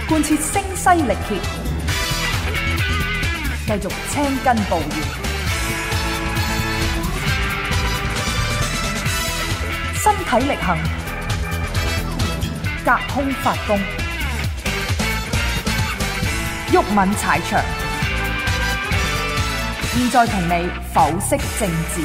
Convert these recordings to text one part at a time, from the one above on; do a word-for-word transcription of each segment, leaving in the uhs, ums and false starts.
貫徹聲嘶力竭，繼續青筋暴現，身體力行，隔空發功，毓民踩場。現在同你剖析政治。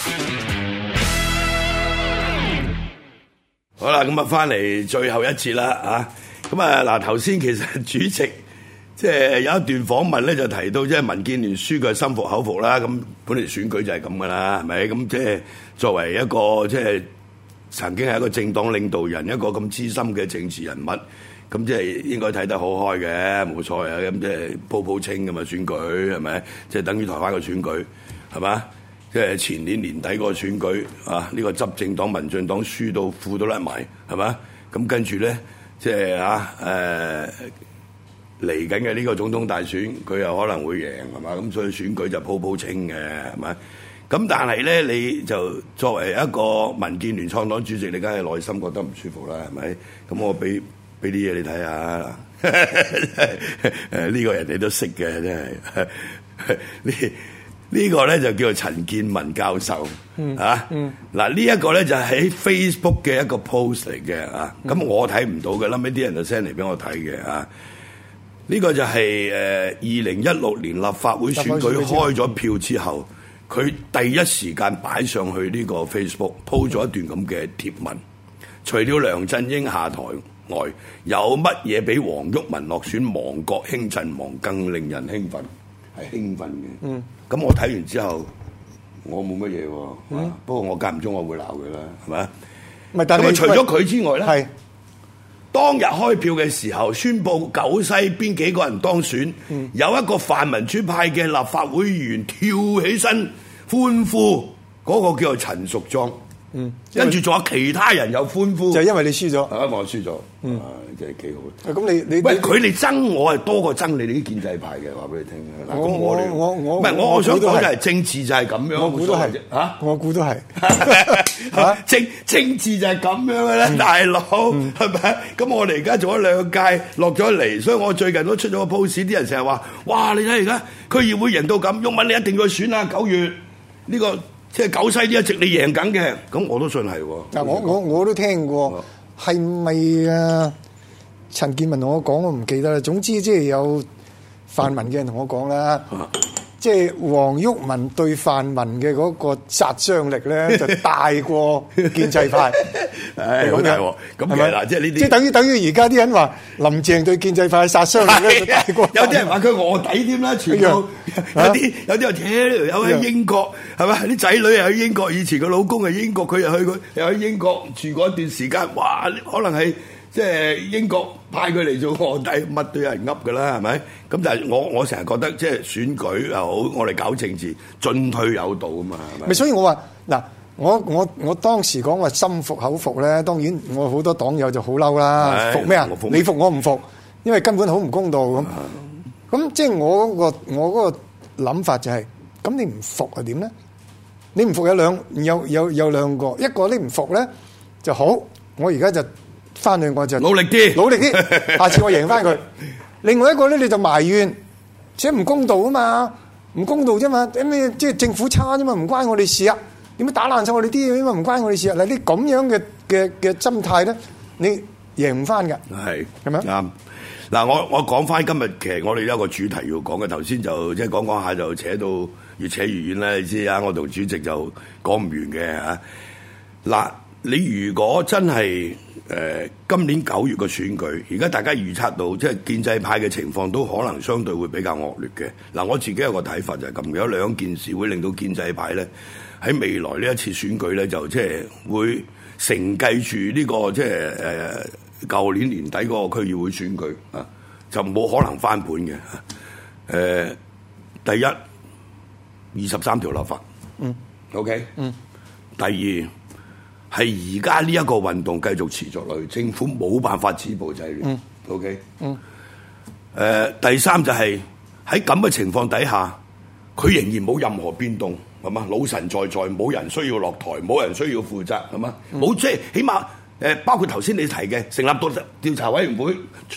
好啦，咁啊，翻嚟最後一節啦，啊，咁啊，嗱，頭先其實主席即係有一段訪問咧，就提到即係民建聯輸嘅心服口服啦。咁本嚟選舉就係咁噶啦，係咪？咁即係作為一個即係曾經係一個政黨領導人，一個咁資深嘅政治人物。咁即係應該睇得好開嘅，冇錯啊！咁即係鋪鋪清㗎嘛選舉係咪？即係等於台灣嘅選舉係嘛？即係前年年底嗰個選舉啊，呢個執政黨民進黨輸到褲都甩埋係嘛？咁跟住咧，即係啊誒嚟緊嘅呢個總統大選，佢又可能會贏係嘛？咁所以選舉就鋪鋪清嘅係咪？咁但係咧，你就作為一個民建聯創黨主席，你梗係內心覺得唔舒服啦，係咪？咁我俾俾啲嘢你睇下，誒呢個人哋都識嘅，真係呢呢個咧就叫做陳建文教授，嗯、啊，嗱呢一個咧就係喺 Facebook 嘅一個 post 嚟嘅啊，咁、嗯、我睇唔到嘅，後尾啲人就 send 嚟俾我睇嘅啊，呢、這個就係誒二零一六年立法會選舉開咗票之後，佢第一時間擺上去呢個 Facebook po 咗一段咁嘅貼文，除了梁振英下台外，有乜嘢比黃毓民落選亡國興陣亡更令人興奮？係興奮嘅。嗯，咁我睇完之後，我冇乜嘢喎。嗯，不過我間唔中我會鬧佢啦，係咪？唔係，但係除咗佢之外咧，係當日開票嘅時候宣佈九西邊幾個人當選，嗯、有一個泛民主派嘅立法會議員跳起身歡呼，嗰、那個叫做陳淑莊。嗯，跟住仲有其他人有歡呼， 就係因為你輸咗， 啊，我輸咗，嗯，真係幾好。咁你你喂佢哋憎我係多過憎你哋啲建制派嘅，話俾你聽。嗱，咁我哋我我唔係我我想講就係政治就係咁樣， 我估都係嚇， 我估都係嚇政政治就係咁樣嘅咧，大佬係咪？咁我哋而家做咗兩屆落咗嚟，所以我最近都出咗個 post，啲人成日話：哇！你睇而家區議會贏到咁，毓民你一定要去選啊！九月呢個。即係九西呢一直你贏緊嘅，咁我都信係喎。 嗱，我我我都聽過，係咪啊？陳建文同我講，我唔記得啦。總之即係有泛民嘅人同我講啦，即係黃毓民對泛民嘅嗰個殺傷力咧，就大過建制派。 係好大喎，咁係咪嗱？即係呢啲， 即係等於等於而家啲人話林鄭對建制派殺傷力咧就大過。 有啲人話佢臥底添啦，全部有啲有啲話扯有喺英國係咪？啲仔女又喺英國，以前個老公係英國，佢又去佢又喺英國住過一段時間。哇！可能係即係英國派佢嚟做臥底，乜都有人噏㗎啦，係咪？咁但係我我成日覺得即係選舉又好，我哋搞政治進退有道啊嘛，係咪？ 咪所以我話嗱。我我我當時講話心服口服咧，當然我好多黨友就好嬲啦，服咩啊？你服我唔服，因為根本好唔公道咁。咁即係我嗰個我嗰個諗法就係，咁你唔服係點咧？你唔服有兩有有有兩個，一個你唔服咧就好，我而家就翻去我就努力啲， 努力啲，下次我贏翻佢。另外一個咧你就埋怨，即係唔公道啊嘛，唔公道啫嘛，咩即係政府差啫嘛，唔關我哋事啊。點樣打爛晒我哋啲嘢？因為唔關我哋事啊！嗱，啲咁樣嘅嘅嘅心態咧，你贏唔翻㗎。係係咪啱？ 嗱，我我講翻今日，其實我哋有一個主題要講嘅。頭先就即係講講下就扯到越扯越遠啦。你知啊，我同主席就講唔完嘅嚇。嗱，你如果真係誒、呃、今年九月嘅選舉，而家大家預測到即係建制派嘅情況都可能相對會比較惡劣嘅。嗱，我自己有個睇法就係咁，有兩件事會令到建制派咧。喺未來呢一次選舉咧，就即係會承繼住呢個即係誒舊年年底嗰個區議會選舉啊，就冇可能翻盤嘅。誒、呃，第一二十三條立法，嗯 ，OK，嗯，第二係而家呢一個運動繼續持續落去，政府冇辦法止暴制亂，嗯 ，OK，嗯，誒、呃，第三就係喺咁嘅情況底下，佢仍然冇任何變動。係嘛？老神在在，冇人需要落台，冇人需要負責，係嘛？冇即係起碼誒，包括頭先你提嘅成立到調查委員會，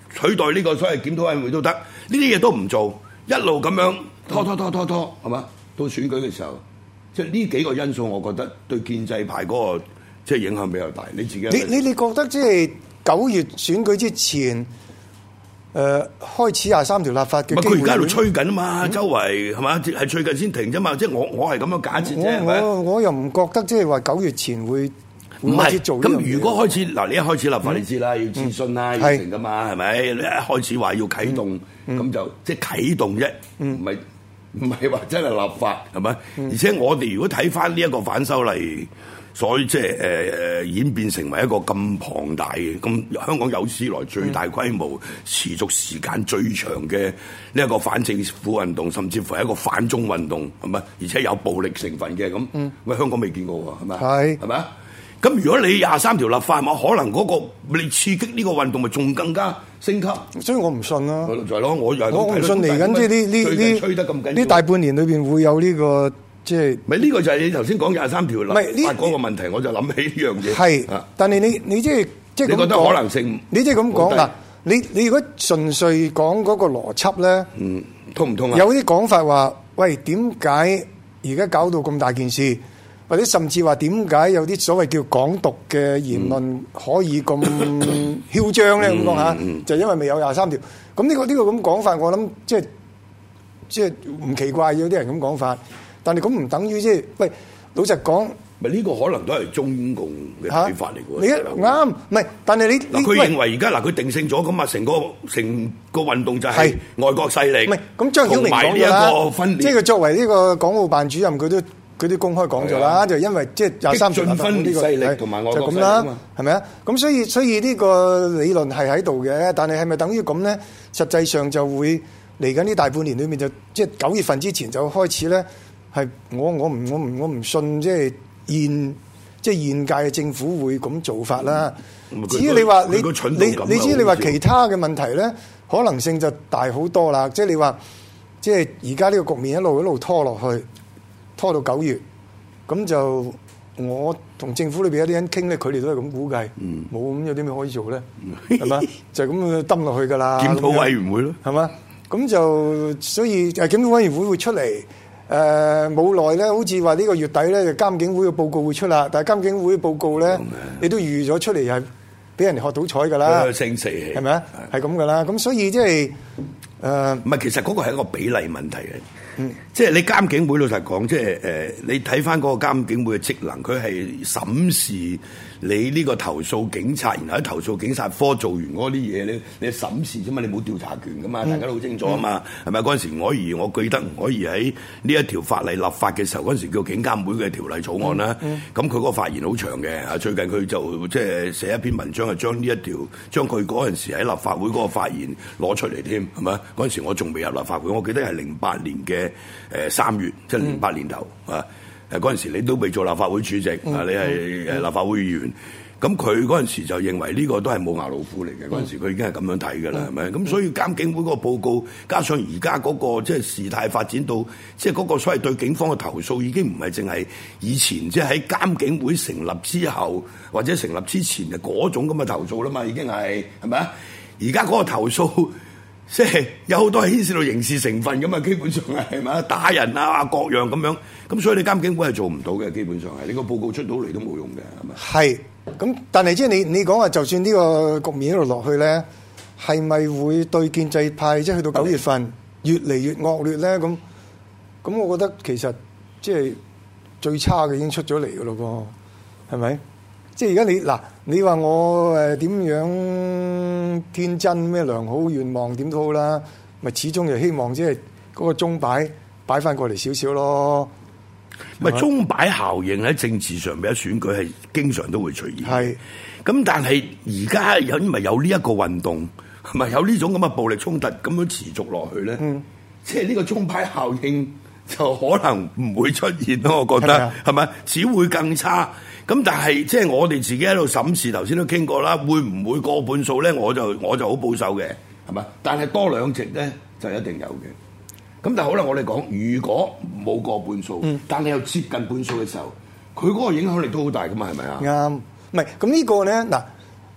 取代呢個所謂檢討委員會都得，呢啲嘢都唔做，一路咁樣拖拖拖拖拖，係嘛？到選舉嘅時候，即係呢幾個因素，我覺得對建制派嗰個即係影響比較大。你自己你你你覺得即係九月選舉之前？誒、呃、開始廿三條立法嘅， 唔係佢而家喺度吹緊啊嘛，嗯、周圍係嘛，係最近先停啫嘛，即係我我係咁樣假設啫，係咪？ 我我又唔覺得即係話九月前會唔開始做。 咁如果開始嗱，你一開始立法你知啦，嗯、要諮詢啦，嗯、要成噶嘛，係咪？你一開始話要啟動，咁、嗯、就即係啟動啫，唔係唔係話真係立法係咪？嗯、而且我哋如果睇翻呢一個反修例。所以即係誒誒演變成為一個咁龐大嘅，咁香港有史來最大規模、嗯、持續時間最長嘅呢一個反政府運動，甚至乎係一個反中運動，係咪？而且有暴力成分嘅咁，嗯、喂香港未見過喎，係咪？係係咪啊？咁如果你廿三條立法，係咪可能嗰、嗰個你刺激呢個運動咪仲更加升級？所以我唔信啦。就係咯，我又我唔信嚟緊即係呢呢呢吹得咁緊呢大半年裏邊會有呢、呢個。即係咪呢個就係你頭先講廿三條立法嗰個問題，我就諗起呢樣嘢。 係，但係你你即係即係你覺得可能性？ 你即係咁講嗱，你你如果純粹講嗰個邏輯咧， 嗯，通唔通啊？ 有啲講法話，喂，點解而家搞到咁大件事？或者甚至話點解有啲所謂叫港獨嘅言論可以咁囂張咧？咁講嚇，就因為未有廿三條。咁呢個呢個咁講法，我諗即係即係唔奇怪，有啲人咁講法。但係咁唔等於即係，喂，老實講， 咪呢個可能都係中共嘅睇法嚟嘅喎。 你一啱，唔係，但係你嗱，佢認為而家嗱，佢定性咗咁啊，成個成個運動就係外國勢力。 唔係，咁張曉明講咗啦，即係佢作為呢個港澳辦主任，佢都佢都公開講咗啦，就因為即係廿三條立法呢個勢力同埋外國勢力就咁啦，係咪啊？咁所以所以呢個理論係喺度嘅，但係係咪等於咁咧？實際上就會嚟緊呢大半年裏面就即係九月份之前就開始咧。係我我唔我唔我唔信即係現即係現屆嘅政府會咁做法啦。嗯、至於你話你你你知你話其他嘅問題咧，可能性就大好多啦。即係你話即係而家呢個局面一路一路拖落去，拖到九月，咁就我同政府裏邊有啲人傾咧，佢哋都係咁估計，冇咁、嗯、有啲咩可以做咧，係嘛？就咁樣抌落去噶啦。 檢討委員會咯， 係嘛？咁就所以誒檢討委員會會出嚟。誒冇耐咧，好似話呢個月底咧，就監警會嘅報告會出啦。但係監警會嘅報告咧，你都預咗出嚟係俾人哋學到彩㗎啦。 升四氣係咪啊？係咁㗎啦。咁所以即係誒， 唔係其實嗰個係一個比例問題嘅。嗯，即係你監警會老實講，即係誒，你睇翻嗰個監警會嘅職能，佢係審視你呢個投訴警察，然後喺投訴警察科做完嗰啲嘢咧，你審視啫嘛，你冇調查權噶嘛，大家都好清楚啊嘛，係咪嗰陣時我而我記得我而喺呢一條法例立法嘅時候，嗰陣時叫警監會嘅條例草案啦，咁佢嗰個發言好長嘅，啊最近佢就即係寫一篇文章，係將呢一條將佢嗰陣時喺立法會嗰個發言攞出嚟添，係咪？嗰陣時我仲未入立法會，我記得係零八年嘅誒三月，即係零八年頭啊。誒嗰陣時你都未做立法會主席，啊、嗯、你係誒立法會議員，咁佢嗰陣時就認為呢個都係冇牙老虎嚟嘅，嗰陣、嗯、時佢已經係咁樣睇㗎啦，係咪、嗯？咁所以監警會嗰個報告，加上而家嗰個即係事態發展到，即係嗰個所謂對警方嘅投訴已經唔係淨係以前即係喺監警會成立之後或者成立之前嘅嗰種咁嘅投訴啦嘛，已經係係咪啊？而家嗰個投訴。即係有好多係牽涉到刑事成分㗎嘛，基本上係係咪打人啊各樣咁樣，咁所以你監警會係做唔到嘅，基本上係你個報告出到嚟都冇用嘅，係咪？係，咁但係即係你你講話，就算呢個局面一路落去咧，係咪會對建制派即係去到九月份越嚟越惡劣咧？咁咁，我覺得其實即係最差嘅已經出咗嚟㗎咯噃，係咪？即係而家你嗱，你話我誒點樣天真咩良好願望點都好啦，咪始終就希望即係嗰個鐘擺擺翻過嚟少少咯。咪鐘擺效應喺政治上邊，喺選舉係經常都會出現。係咁，但係而家有因為有呢一個運動，係咪有呢種咁嘅暴力衝突咁樣持續落去咧？嗯，即係呢個鐘擺效應就可能唔會出現咯。我覺得係咪？只會更差。咁但係即係我哋自己喺度審視，頭先都傾過啦，會唔會過半數咧？我就我就好保守嘅，係嘛？但係多兩席咧就一定有嘅。咁但係好啦，我哋講如果冇過半數，嗯、但係又接近半數嘅時候，佢嗰個影響力都好大噶嘛？係咪啊？啱，唔係咁呢個咧嗱，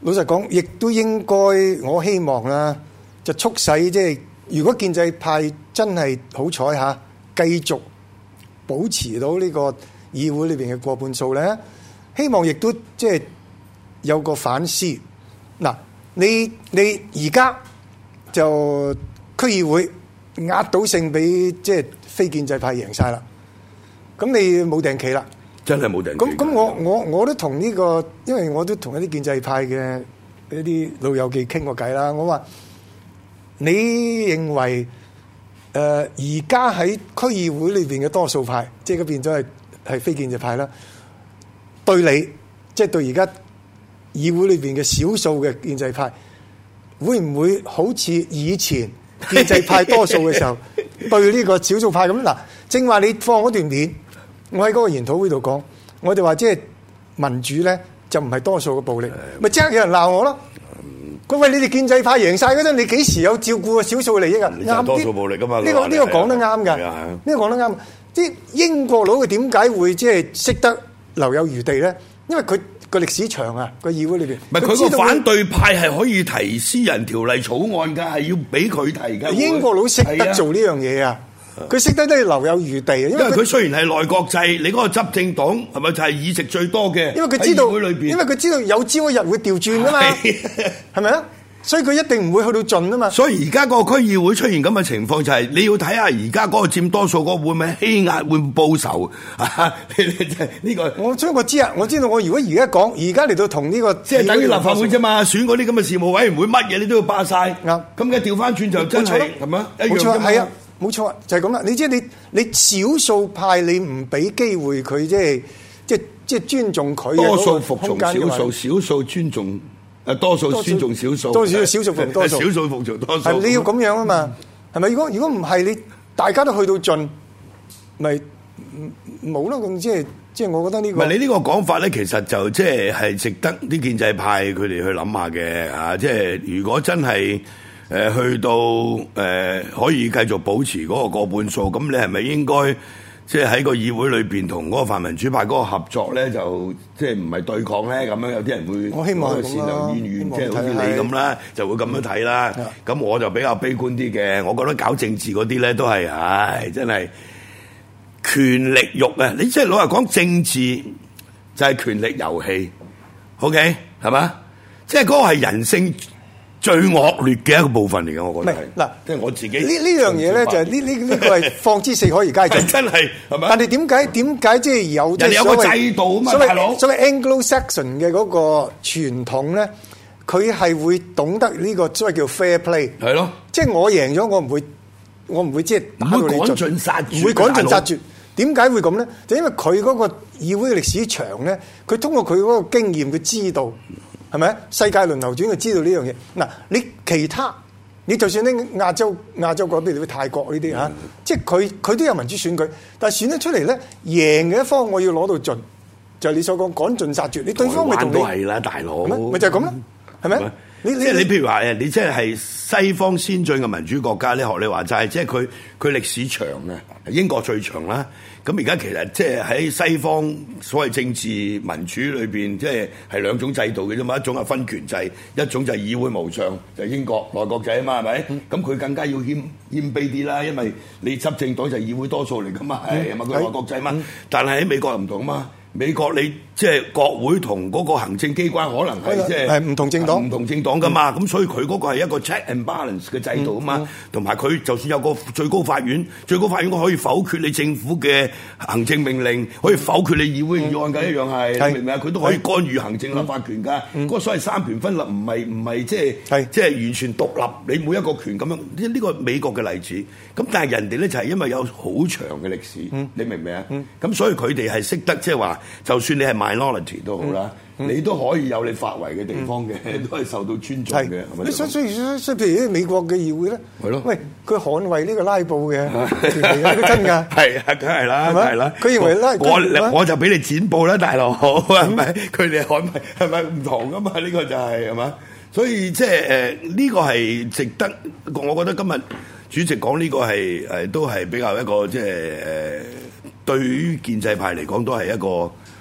老實講，亦都應該我希望啦，就促使即係如果建制派真係好彩嚇，繼續保持到呢個議會裏邊嘅過半數咧，希望亦都即係有個反思。嗱，你你而家就區議會壓倒性俾即係非建制派贏晒啦，咁你冇定期啦。 真係冇定。 咁咁我我我都同呢個，因為我都同一啲建制派嘅一啲老友記傾過偈啦。我話你認為誒而家喺區議會裏邊嘅多數派，即係嗰邊都係係非建制派啦，對你即係對而家議會裏邊嘅少數嘅建制派，會唔會好似以前建制派多數嘅時候對呢個少數派咁？嗱，正話你放嗰段片。我喺嗰個研討會度講，我哋話即係民主咧就唔係多數嘅暴力，咪即刻有人鬧我咯。佢喂，你哋建制派贏晒嗰陣，你幾時有照顧個少數利益啊？啱， 多數暴力噶嘛？ 呢個呢個講得啱㗎，呢個講得啱。即係英國佬佢點解會即係識得留有餘地咧？因為佢個歷史長啊，個議會裏邊。 唔係佢個反對派係可以提私人條例草案㗎，係要俾佢提㗎。 英國佬識得做呢樣嘢啊！佢識得都要留有餘地，因為佢雖然係內閣制，你嗰個執政黨係咪就係議席最多嘅？ 因為佢知道，因為佢知道有朝一日會調轉㗎嘛，係咪啊？所以佢一定唔會去到盡啊嘛。所以而家個區議會出現咁嘅情況，就係你要睇下而家嗰個佔多數嗰個會唔會欺壓，會唔會報仇啊？呢個我所以我知啊，我知道我如果而家講，而家嚟到同呢個即係等於立法會啫嘛，選嗰啲咁嘅事務委員會，乜嘢你都要霸晒。啱，咁嘅調翻轉就真係係咪啊？ 冇錯，係啊。冇錯，就係咁啦。你即係你你少數派，你唔俾機會佢，即係即係即係尊重佢。 多數服從少數，少數尊重誒多數尊重少數， 多數少數服從多數， 少數服從多數。 係你要咁樣啊嘛？係咪？如果如果唔係，你大家都去到盡，咪冇咯。咁即係即係，我覺得呢個唔係你呢個講法咧，其實就即係係值得啲建制派佢哋去諗下嘅啊！即係如果真係。誒、呃、去到誒、呃、可以繼續保持嗰個過半數，咁你係咪應該即係喺個議會裏邊同嗰個泛民主派嗰個合作咧？就即係唔係對抗咧？咁樣有啲人會我希望善良怨怨，即係好似你咁啦，就會咁樣睇啦。咁我就比較悲觀啲嘅，我覺得搞政治嗰啲咧都係，唉，真係權力慾啊！你即係老實講，政治就係權力遊戲 ，OK 係嘛？即係嗰個係人性最惡劣嘅一個部分嚟嘅，我覺得係嗱，即係我自己呢呢樣嘢咧，就係呢呢呢個係放之四海而皆準， 真係係咪？ 但係點解點解即係有人哋有個制度啊嘛，大佬。 所謂 Anglo-Saxon 嘅嗰個傳統咧，佢係會懂得呢個所謂叫 fair play， 係咯， 即係我贏咗，我唔會我唔會即係打到你盡， 唔會趕盡殺絕， 唔會趕盡殺絕。點解會咁咧？就因為佢嗰個議會嘅歷史長咧，佢通過佢嗰個經驗，佢知道。係咪？世界輪流轉，就知道呢樣嘢。嗱，你其他，你就算喺亞洲亞洲嗰邊，譬如泰國呢啲嚇，即係佢佢都有民主選舉，但係選得出嚟咧，贏嘅一方我要攞到盡，就係、是、你所講趕盡殺絕。你對方咪同你都係啦，大佬， 咪就係咁咯，係咪？你即係你譬如話誒，你即係係西方先進嘅民主國家咧，學你話齋，即係佢佢歷史長啊，英國最長啦。咁而家其實即係喺西方所謂政治民主裏邊，即係係兩種制度嘅啫嘛，一種係分權制，一種就係議會無上，就係、是、英國內閣制啊嘛，係咪？咁佢、嗯、更加要謙謙卑啲啦，因為你執政黨就係議會多數嚟噶嘛，係咪佢內閣制嘛？嗯、但係喺美國又唔同啊嘛。美國你即係國會同嗰個行政機關可能係即係唔同政黨， 唔同政黨噶嘛，咁、嗯、所以佢嗰個係一個 check and balance 嘅制度啊嘛，同埋佢就算有個最高法院，最高法院可以否決你政府嘅行政命令，可以否決你議會議案嘅、嗯、一樣係，嗯、你明唔明啊？佢都可以干預行政立法權㗎，嗰、嗯、個所謂三權分立唔係唔係即係即係完全獨立，你每一個權咁樣，呢、呢個美國嘅例子，咁但係人哋咧就係因為有好長嘅歷史，嗯、你明唔明啊？咁、嗯、所以佢哋係識得即係話。就算你係 minority 都好啦，嗯嗯、你都可以有你發圍嘅地方嘅，嗯、都係受到尊重嘅，係咪？所以所以所以譬如啲美國嘅議會咧，係咯，喂，佢捍衛呢個拉布嘅權利啊，真㗎，係啊，梗係啦，係啦，佢認為拉我我就俾你剪布啦，大佬，係咪？佢哋捍衛係咪唔同㗎嘛？呢、呢個就係係嘛？所以即係誒呢個係值得，我覺得今日主席講呢個係誒都係比較一個即係誒對於建制派嚟講都係一個。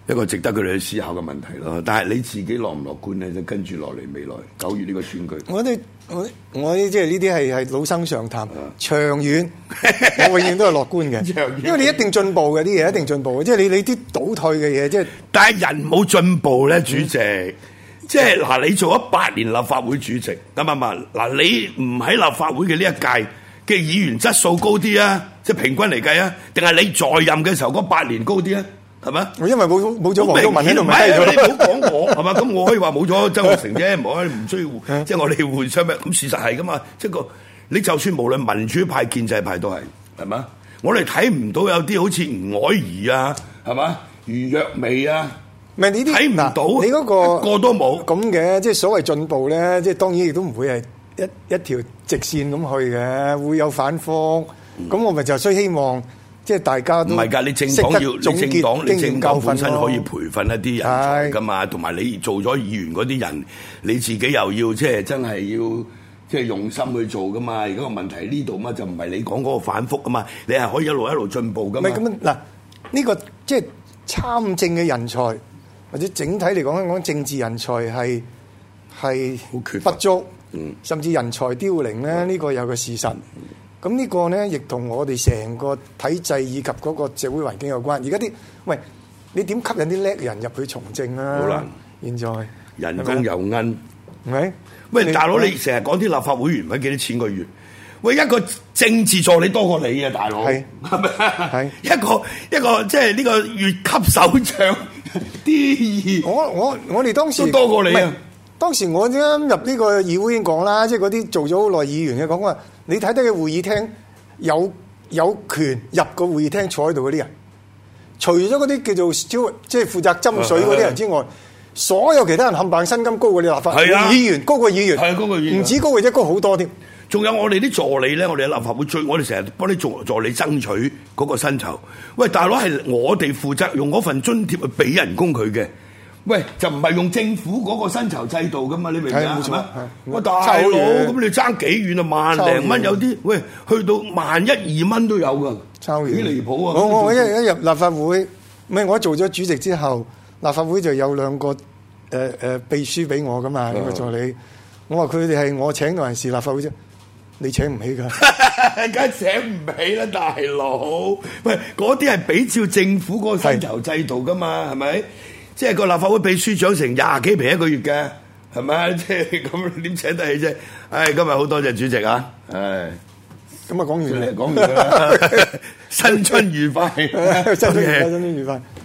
一個值得佢哋去思考嘅問題咯。但係你自己樂唔樂觀咧？就跟住落嚟未來九月呢個選舉， 我哋我我即係呢啲係係老生常談，長遠我永遠都係樂觀嘅，因為你一定進步嘅啲嘢，一定進步嘅，即係你你啲倒退嘅嘢，即係但係人冇進步咧，主席。嗯即係嗱，你做咗八年立法會主席，咁啊嘛，嗱你唔喺立法會嘅呢一屆嘅議員質素高啲啊，即係平均嚟計啊，定係你在任嘅時候嗰八年高啲啊？係咪？ 我因為冇冇咗黃毓民喺度， 唔係你唔好講我係嘛？咁我可以話冇咗曾鈺成啫，唔可以唔需要，即係我哋互相咩？咁事實係噶嘛？即係個你就算無論民主派、建制派都係係嘛？我哋睇唔到有啲好似吳靄儀啊，係嘛？余若薇啊。 唔係呢啲睇唔到，你嗰個個都冇咁嘅，即係所謂進步咧，即係當然亦都唔會係一一條直線咁去嘅，會有反覆。咁、嗯、我咪就需希望，即係大家都唔係㗎。你政黨要你政黨，你政黨本身可以培訓一啲人才㗎嘛，同埋你做咗議員嗰啲人，你自己又要即係真係要即係用心去做㗎嘛。而家個問題呢度嘛，就唔係你講嗰個反覆㗎嘛，你係可以一路一路進步㗎嘛。唔係咁嗱，呢、呢個即係參政嘅人才。或者整體嚟講，香港政治人才係係不足，嗯、甚至人才凋零咧，呢、嗯、個有個事實。咁、嗯、呢個咧，亦同我哋成個體制以及嗰個社會環境有關。而家啲喂，你點吸引啲叻人入去從政啊？好難。現在人工又奀， 係喂，大佬你成日講啲立法會員揾幾多錢個月？喂，一個政治助理多過你啊，大佬係係咪？係一個一個即係呢個越級首長。啲我我我哋當時都多過你啊！ 當時我啱入呢個議會已經講啦，即係嗰啲做咗好耐議員嘅講話，你睇得嘅會議廳有有權入個會議廳坐喺度嗰啲人，除咗嗰啲叫做即係負責斟水嗰啲人之外，所有其他人冚唪唥薪金高過你立法會議員，高過議員， 係高過議員， 唔止高過，即係高好多添。 仲有我哋啲助理咧，我哋喺立法會最，我哋成日幫啲助助理爭取嗰個薪酬。喂，大佬係我哋負責用嗰份津貼去俾人工佢嘅。喂，就唔係用政府嗰個薪酬制度噶嘛？你明唔明啊？係咪？喂，大佬，咁你爭幾遠啊？萬零蚊有啲，喂，去到萬一二蚊都有噶， 超遠， 幾離譜啊！ 我我一一入立法會，唔係我做咗主席之後，立法會就有兩個誒誒、呃呃、秘書俾我噶嘛，兩個助理。我話佢哋係我請到人事立法會啫。你請唔起㗎？ 梗係請唔起啦，大佬！喂，嗰啲係比照政府嗰個薪酬制度㗎嘛，係咪？即係個立法會秘書長成廿幾皮一個月嘅，係咪？即係咁點請得起啫？唉，今日好多謝主席啊！唉， 咁啊講完啦， 講完啦，新春愉快， 新春愉快，新春愉快。